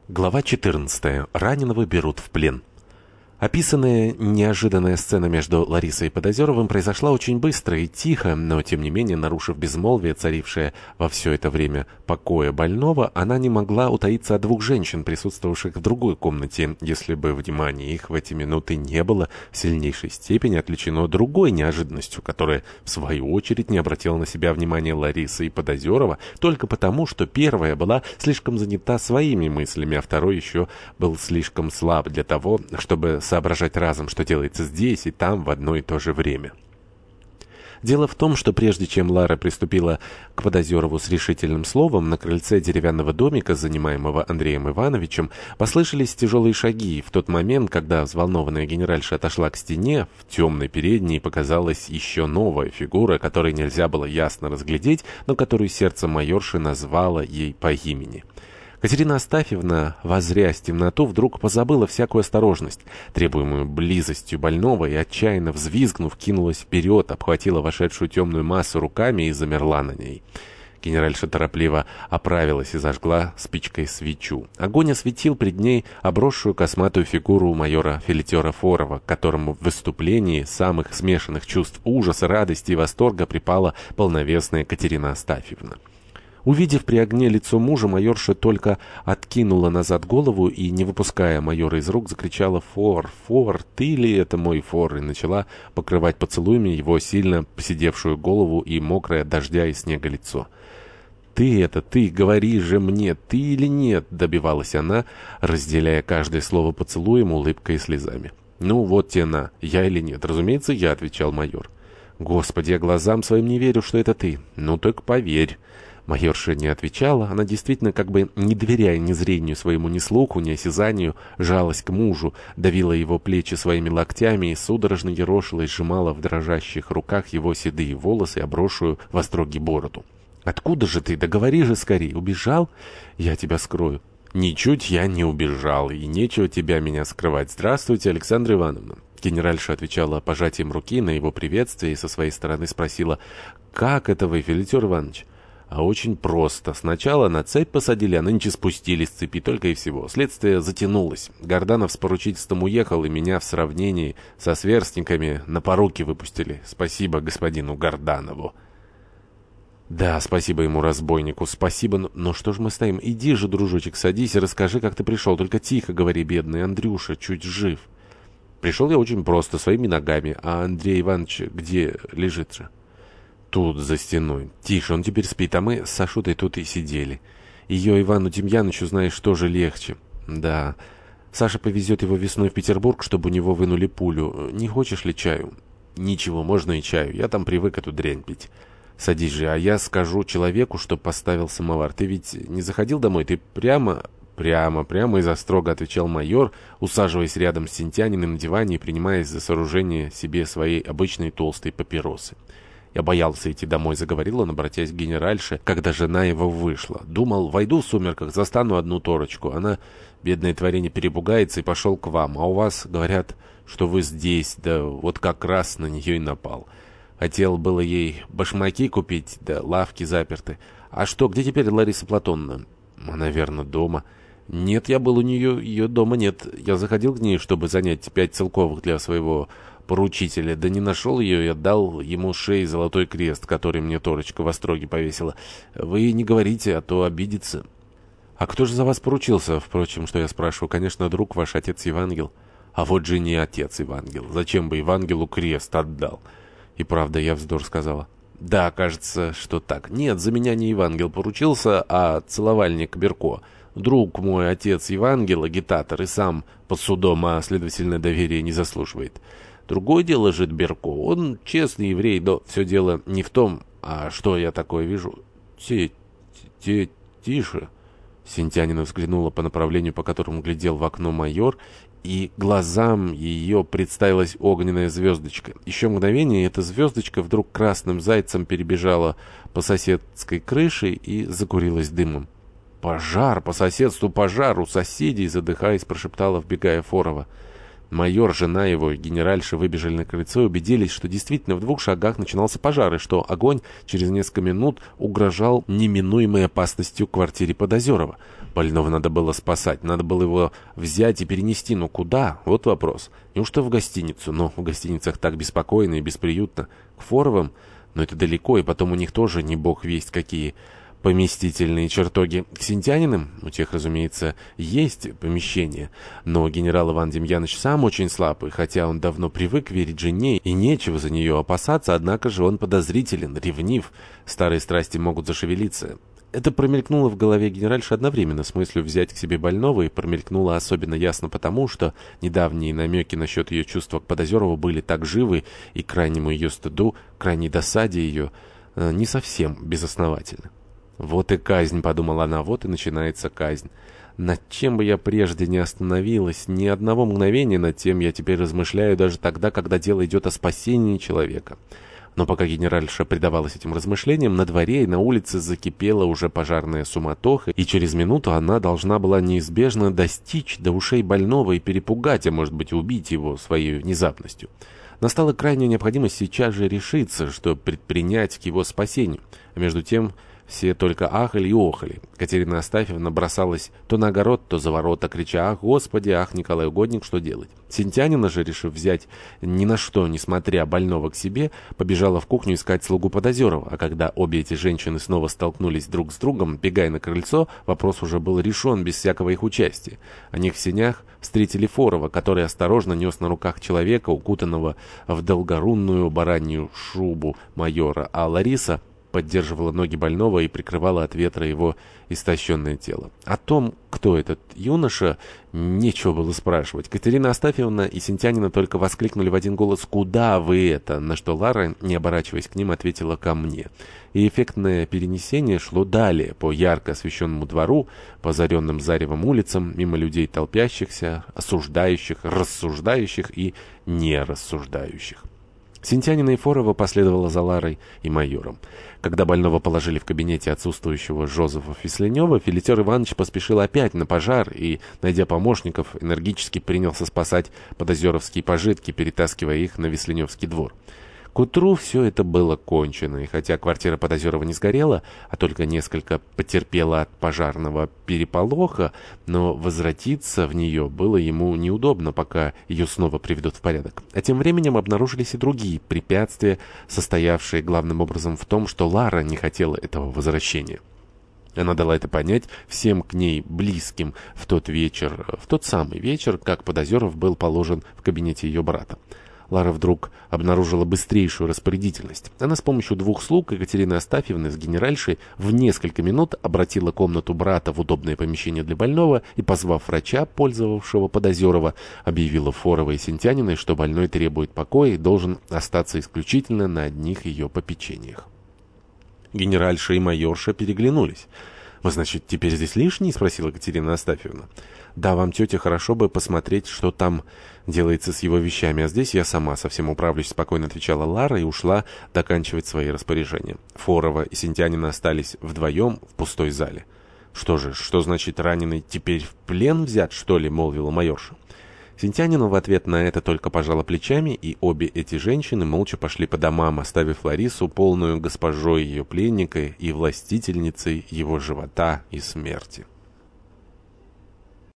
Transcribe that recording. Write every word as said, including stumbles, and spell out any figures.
Глава четырнадцатая. Раненого берут в плен. Описанная неожиданная сцена между Ларисой и Подозеровым произошла очень быстро и тихо, но, тем не менее, нарушив безмолвие, царившее во все это время покоя больного, она не могла утаиться от двух женщин, присутствовавших в другой комнате, если бы внимание их в эти минуты не было в сильнейшей степени отвлечено другой неожиданностью, которая, в свою очередь, не обратила на себя внимания Ларисы и Подозерова только потому, что первая была слишком занята своими мыслями, а второй еще был слишком слаб для того, чтобы соображать разом, что делается здесь и там в одно и то же время. Дело в том, что прежде чем Лара приступила к Подозерову с решительным словом, на крыльце деревянного домика, занимаемого Андреем Ивановичем, послышались тяжелые шаги, и в тот момент, когда взволнованная генеральша отошла к стене, в темной передней показалась еще новая фигура, которой нельзя было ясно разглядеть, но которую сердце майорши назвало ей по имени. Катерина Астафьевна, воззрясь в темноту, вдруг позабыла всякую осторожность, требуемую близостью больного, и, отчаянно взвизгнув, кинулась вперед, обхватила вошедшую темную массу руками и замерла на ней. Генеральша торопливо оправилась и зажгла спичкой свечу. Огонь осветил пред ней обросшую косматую фигуру майора-филетера Форова, к которому в выступлении самых смешанных чувств ужаса, радости и восторга припала полновесная Катерина Астафьевна. Увидев при огне лицо мужа, майорша только откинула назад голову и, не выпуская майора из рук, закричала: «Фор, Фор, ты ли это мой Фор?» и начала покрывать поцелуями его сильно поседевшую голову и мокрое от дождя и снега лицо. «Ты это, ты, говори же мне, ты или нет?» — добивалась она, разделяя каждое слово поцелуем, улыбкой и слезами. «Ну вот те на, я или нет?» «Разумеется, я», — отвечал майор. «Господи, я глазам своим не верю, что это ты». «Ну так поверь». Майорша не отвечала, она действительно, как бы не доверяя ни зрению своему, ни слуху, ни осязанию, жалась к мужу, давила его плечи своими локтями и судорожно ерошила и сжимала в дрожащих руках его седые волосы, обросшую в остроги бороду. «Откуда же ты? Да говори же скорее! Убежал? Я тебя скрою». «Ничуть я не убежал, и нечего тебя меня скрывать. Здравствуйте, Александра Ивановна». Генеральша отвечала пожатием руки на его приветствие и со своей стороны спросила: «Как это вы, Филетер Иванович?» А очень просто. Сначала на цепь посадили, а нынче спустили с цепи, только и всего. Следствие затянулось. Горданов с поручительством уехал, и меня в сравнении со сверстниками на поруки выпустили. Спасибо господину Горданову. Да, спасибо ему, разбойнику, спасибо, но, но что ж мы стоим? Иди же, дружочек, садись и расскажи, как ты пришел. Только тихо говори, бедный Андрюша, чуть жив. Пришел я очень просто, своими ногами. А Андрей Иванович где лежит же? Тут, за стеной. Тише, он теперь спит, а мы с Сашутой тут и сидели. Ее Ивану Демьяновичу, знаешь, тоже легче. Да, Саша повезет его весной в Петербург, чтобы у него вынули пулю. Не хочешь ли чаю? Ничего, можно и чаю. Я там привык эту дрянь пить. Садись же, а я скажу человеку, чтоб поставил самовар. Ты ведь не заходил домой? Ты прямо... Прямо, прямо из острога, отвечал майор, усаживаясь рядом с Сентяниным на диване и принимаясь за сооружение себе своей обычной толстой папиросы. «Я боялся идти домой», — заговорил он, обратясь к генеральше, когда жена его вышла. «Думал, войду в сумерках, застану одну торочку. Она, бедное творение, перепугается и пошел к вам. А у вас, говорят, что вы здесь, да вот как раз на нее и напал. Хотел было ей башмаки купить, да лавки заперты. А что, где теперь Лариса Платоновна?» «Она, верно, дома». «Нет, я был у нее, ее дома нет. Я заходил к ней, чтобы занять пять целковых для своего поручителя, да не нашел ее и отдал ему шее золотой крест, который мне Торочка в остроге повесила. Вы не говорите, а то обидится». «А кто же за вас поручился? Впрочем, что я спрашиваю? Конечно, друг ваш, отец Евангел». «А вот же не отец Евангел. Зачем бы Евангелу крест отдал?» «И правда, я вздор сказала». «Да, кажется, что так. Нет, за меня не Евангел поручился, а целовальник Берко. Друг мой, отец Евангел, агитатор, и сам под судом, а, следовательно, доверия не заслуживает. Другое дело жит Берко. Он честный еврей, но все дело не в том, а что я такое вижу. Те, те, тише». Сентянина взглянула по направлению, по которому глядел в окно майор, и глазам ее представилась огненная звездочка. Еще мгновение, и эта звездочка вдруг красным зайцем перебежала по соседской крыше и закурилась дымом. «Пожар! По соседству пожар! У соседей!» — задыхаясь, прошептала, вбегая Форова. Майор, жена его и генеральша выбежали на крыльцо и убедились, что действительно в двух шагах начинался пожар, и что огонь через несколько минут угрожал неминуемой опасностью квартире Подозерова. Больного надо было спасать, надо было его взять и перенести, но куда? Вот вопрос. Неужто в гостиницу? Но в гостиницах так беспокойно и бесприютно. К Форовым? Но это далеко, и потом у них тоже не бог весть какие поместительные чертоги. К Синтяниным, у тех, разумеется, есть помещение, но генерал Иван Демьянович сам очень слаб, и хотя он давно привык верить жене, и нечего за нее опасаться, однако же он подозрителен, ревнив, старые страсти могут зашевелиться. Это промелькнуло в голове генеральши одновременно с мыслью взять к себе больного, и промелькнуло особенно ясно потому, что недавние намеки насчет ее чувства к Подозерову были так живы, и крайнему ее стыду, крайней досаде ее, э, не совсем безосновательны. «Вот и казнь», — подумала она, — «вот и начинается казнь. Над чем бы я прежде не остановилась, ни одного мгновения над тем я теперь размышляю даже тогда, когда дело идет о спасении человека». Но пока генеральша предавалась этим размышлениям, на дворе и на улице закипела уже пожарная суматоха, и через минуту она должна была неизбежно достичь до ушей больного и перепугать, а может быть убить его своей внезапностью. Настала крайняя необходимость сейчас же решиться, что предпринять к его спасению. А между тем все только ахали и охали. Катерина Астафьевна бросалась то на огород, то за ворота, крича: «Ах, Господи, ах, Николай Угодник, что делать?» Синтянина же, решив взять ни на что, несмотря больного к себе, побежала в кухню искать слугу Подозерова, а когда обе эти женщины снова столкнулись друг с другом, бегая на крыльцо, вопрос уже был решен без всякого их участия. О них в сенях встретили Форова, который осторожно нес на руках человека, укутанного в долгорунную баранью шубу майора, а Лариса поддерживала ноги больного и прикрывала от ветра его истощенное тело. О том, кто этот юноша, нечего было спрашивать. Катерина Астафьевна и Синтянина только воскликнули в один голос: «Куда вы это?», на что Лара, не оборачиваясь к ним, ответила: «Ко мне». И эффектное перенесение шло далее, по ярко освещенному двору, по озаренным заревом улицам, мимо людей толпящихся, осуждающих, рассуждающих и нерассуждающих. Синтянина и Форова последовала за Ларой и майором. Когда больного положили в кабинете отсутствующего Жозефа Фисленева, Филитер Иванович поспешил опять на пожар и, найдя помощников, энергически принялся спасать подозеровские пожитки, перетаскивая их на Висленевский двор. К утру все это было кончено, и хотя квартира Подозерова не сгорела, а только несколько потерпела от пожарного переполоха, но возвратиться в нее было ему неудобно, пока ее снова приведут в порядок. А тем временем обнаружились и другие препятствия, состоявшие главным образом в том, что Лара не хотела этого возвращения. Она дала это понять всем к ней близким в тот вечер, в тот самый вечер, как Подозеров был положен в кабинете ее брата. Лара вдруг обнаружила быстрейшую распорядительность. Она с помощью двух слуг, Екатерины Астафьевны с генеральшей, в несколько минут обратила комнату брата в удобное помещение для больного и, позвав врача, пользовавшего Подозерова, объявила Форовой и Синтяниной, что больной требует покоя и должен остаться исключительно на одних ее попечениях. Генеральша и майорша переглянулись. «Вы, значит, теперь здесь лишний?» — спросила Екатерина Астафьевна. «Да, вам, тетя, хорошо бы посмотреть, что там делается с его вещами, а здесь я сама совсем управлюсь», — спокойно отвечала Лара и ушла доканчивать свои распоряжения. Форова и Синтянина остались вдвоем в пустой зале. «Что же, что значит раненый теперь в плен взят, что ли?» — молвила майорша. Синтянина в ответ на это только пожала плечами, и обе эти женщины молча пошли по домам, оставив Ларису полную госпожой ее пленника и властительницей его живота и смерти.